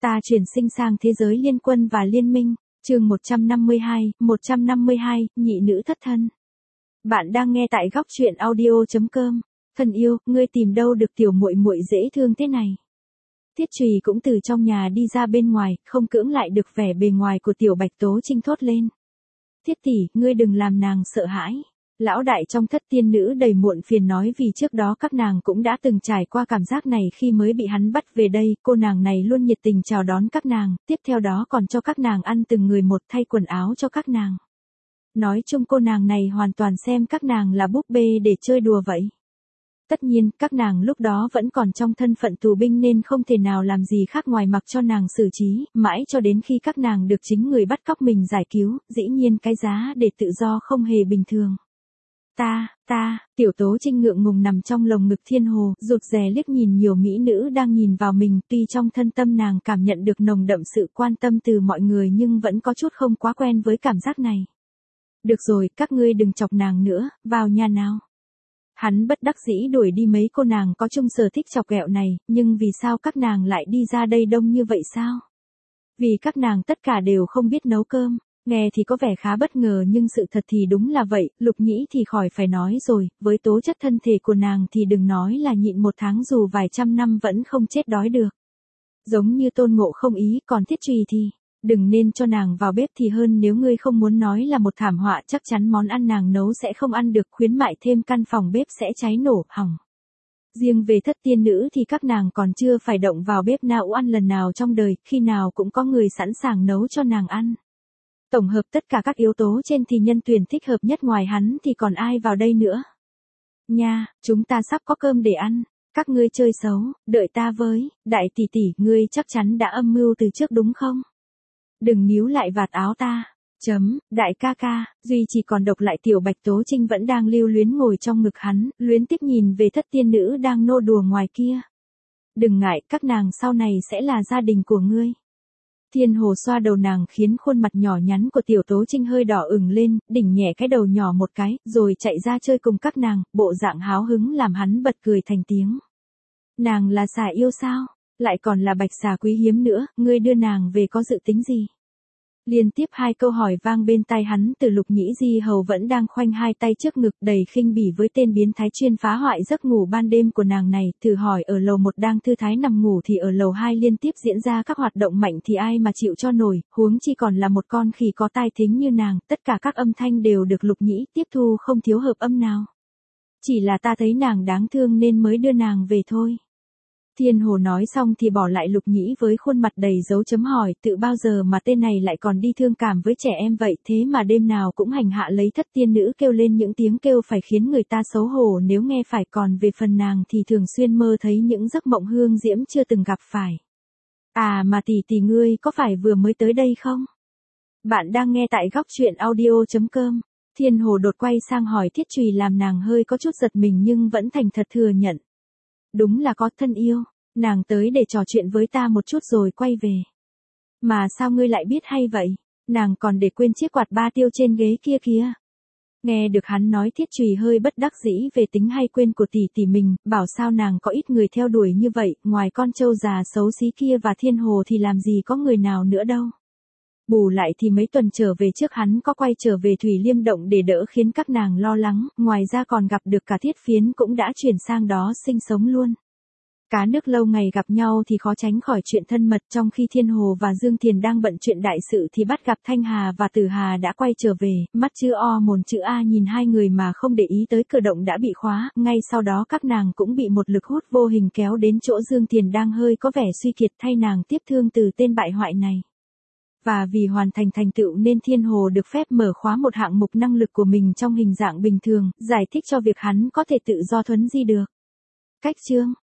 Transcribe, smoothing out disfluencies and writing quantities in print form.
Ta chuyển sinh sang thế giới liên quân và liên minh. Chương 152, nhị nữ thất thân. Bạn đang nghe tại góc truyện audio.com. Thân yêu, ngươi tìm đâu được tiểu muội muội dễ thương thế này? Tiết Trùy cũng từ trong nhà đi ra bên ngoài, không cưỡng lại được vẻ bề ngoài của tiểu Bạch Tố Trinh thốt lên. Tiết tỷ, ngươi đừng làm nàng sợ hãi. Lão đại trong thất tiên nữ đầy muộn phiền nói vì trước đó các nàng cũng đã từng trải qua cảm giác này khi mới bị hắn bắt về đây, cô nàng này luôn nhiệt tình chào đón các nàng, tiếp theo đó còn cho các nàng ăn từng người một, thay quần áo cho các nàng. Nói chung cô nàng này hoàn toàn xem các nàng là búp bê để chơi đùa vậy. Tất nhiên, các nàng lúc đó vẫn còn trong thân phận tù binh nên không thể nào làm gì khác ngoài mặc cho nàng xử trí, mãi cho đến khi các nàng được chính người bắt cóc mình giải cứu, dĩ nhiên cái giá để tự do không hề bình thường. Tiểu Tố Trinh ngượng ngùng nằm trong lồng ngực Thiên Hồ, rụt rè liếc nhìn nhiều mỹ nữ đang nhìn vào mình, tuy trong thân tâm nàng cảm nhận được nồng đậm sự quan tâm từ mọi người nhưng vẫn có chút không quá quen với cảm giác này. Được rồi, các ngươi đừng chọc nàng nữa, vào nhà nào. Hắn bất đắc dĩ đuổi đi mấy cô nàng có chung sở thích chọc ghẹo này, nhưng vì sao các nàng lại đi ra đây đông như vậy sao? Vì các nàng tất cả đều không biết nấu cơm. Nghe thì có vẻ khá bất ngờ nhưng sự thật thì đúng là vậy, Lục Nhĩ thì khỏi phải nói rồi, với tố chất thân thể của nàng thì đừng nói là nhịn một tháng dù vài trăm năm vẫn không chết đói được. Giống như Tôn Ngộ không ý, còn Tiết Trùy thì, đừng nên cho nàng vào bếp thì hơn, nếu ngươi không muốn nói là một thảm họa chắc chắn món ăn nàng nấu sẽ không ăn được, khuyến mại thêm căn phòng bếp sẽ cháy nổ, hỏng. Riêng về thất tiên nữ thì các nàng còn chưa phải động vào bếp nấu ăn lần nào trong đời, khi nào cũng có người sẵn sàng nấu cho nàng ăn. Tổng hợp tất cả các yếu tố trên thì nhân tuyển thích hợp nhất ngoài hắn thì còn ai vào đây nữa. Nha, chúng ta sắp có cơm để ăn, các ngươi chơi xấu, đợi ta với, đại tỷ tỷ, ngươi chắc chắn đã âm mưu từ trước đúng không? Đừng níu lại vạt áo ta. Đại ca ca, duy chỉ còn độc lại tiểu Bạch Tố Trinh vẫn đang lưu luyến ngồi trong ngực hắn, luyến tiếc nhìn về thất tiên nữ đang nô đùa ngoài kia. Đừng ngại, các nàng sau này sẽ là gia đình của ngươi. Thiên Hồ xoa đầu nàng khiến khuôn mặt nhỏ nhắn của tiểu Tố Trinh hơi đỏ ửng lên, đỉnh nhẹ cái đầu nhỏ một cái, rồi chạy ra chơi cùng các nàng, bộ dạng háo hứng làm hắn bật cười thành tiếng. Nàng là xà yêu sao? Lại còn là bạch xà quý hiếm nữa, ngươi đưa nàng về có dự tính gì? Liên tiếp hai câu hỏi vang bên tai hắn từ Lục Nhĩ Di Hầu vẫn đang khoanh hai tay trước ngực đầy khinh bỉ với tên biến thái chuyên phá hoại giấc ngủ ban đêm của nàng này, thử hỏi ở lầu 1 đang thư thái nằm ngủ thì ở lầu 2 liên tiếp diễn ra các hoạt động mạnh thì ai mà chịu cho nổi, huống chi còn là một con khỉ có tai thính như nàng, tất cả các âm thanh đều được Lục Nhĩ tiếp thu không thiếu hợp âm nào. Chỉ là ta thấy nàng đáng thương nên mới đưa nàng về thôi. Thiên Hồ nói xong thì bỏ lại Lục Nhĩ với khuôn mặt đầy dấu chấm hỏi, tự bao giờ mà tên này lại còn đi thương cảm với trẻ em vậy, thế mà đêm nào cũng hành hạ lấy thất tiên nữ kêu lên những tiếng kêu phải khiến người ta xấu hổ nếu nghe phải, còn về phần nàng thì thường xuyên mơ thấy những giấc mộng hương diễm chưa từng gặp phải. À mà tỷ ngươi có phải vừa mới tới đây không? Bạn đang nghe tại góc truyện audio.com. Thiên Hồ đột quay sang hỏi Thiết Trùy làm nàng hơi có chút giật mình nhưng vẫn thành thật thừa nhận. Đúng là có, thân yêu, nàng tới để trò chuyện với ta một chút rồi quay về. Mà sao ngươi lại biết hay vậy? Nàng còn để quên chiếc quạt ba tiêu trên ghế kia kìa. Nghe được hắn nói Thiết Trùy hơi bất đắc dĩ về tính hay quên của tỷ mình, bảo sao nàng có ít người theo đuổi như vậy, ngoài con trâu già xấu xí kia và Thiên Hồ thì làm gì có người nào nữa đâu. Bù lại thì mấy tuần trở về trước hắn có quay trở về Thủy Liêm Động để đỡ khiến các nàng lo lắng, ngoài ra còn gặp được cả Thiết Phiến cũng đã chuyển sang đó sinh sống luôn. Cá nước lâu ngày gặp nhau thì khó tránh khỏi chuyện thân mật, trong khi Thiên Hồ và Dương Thiền đang bận chuyện đại sự thì bắt gặp Thanh Hà và Tử Hà đã quay trở về, mắt chữ O mồm chữ A nhìn hai người mà không để ý tới cửa động đã bị khóa, ngay sau đó các nàng cũng bị một lực hút vô hình kéo đến chỗ Dương Thiền đang hơi có vẻ suy kiệt thay nàng tiếp thương từ tên bại hoại này. Và vì hoàn thành thành tựu nên Thiên Hồ được phép mở khóa một hạng mục năng lực của mình trong hình dạng bình thường, giải thích cho việc hắn có thể tự do thuấn di được. Cách chương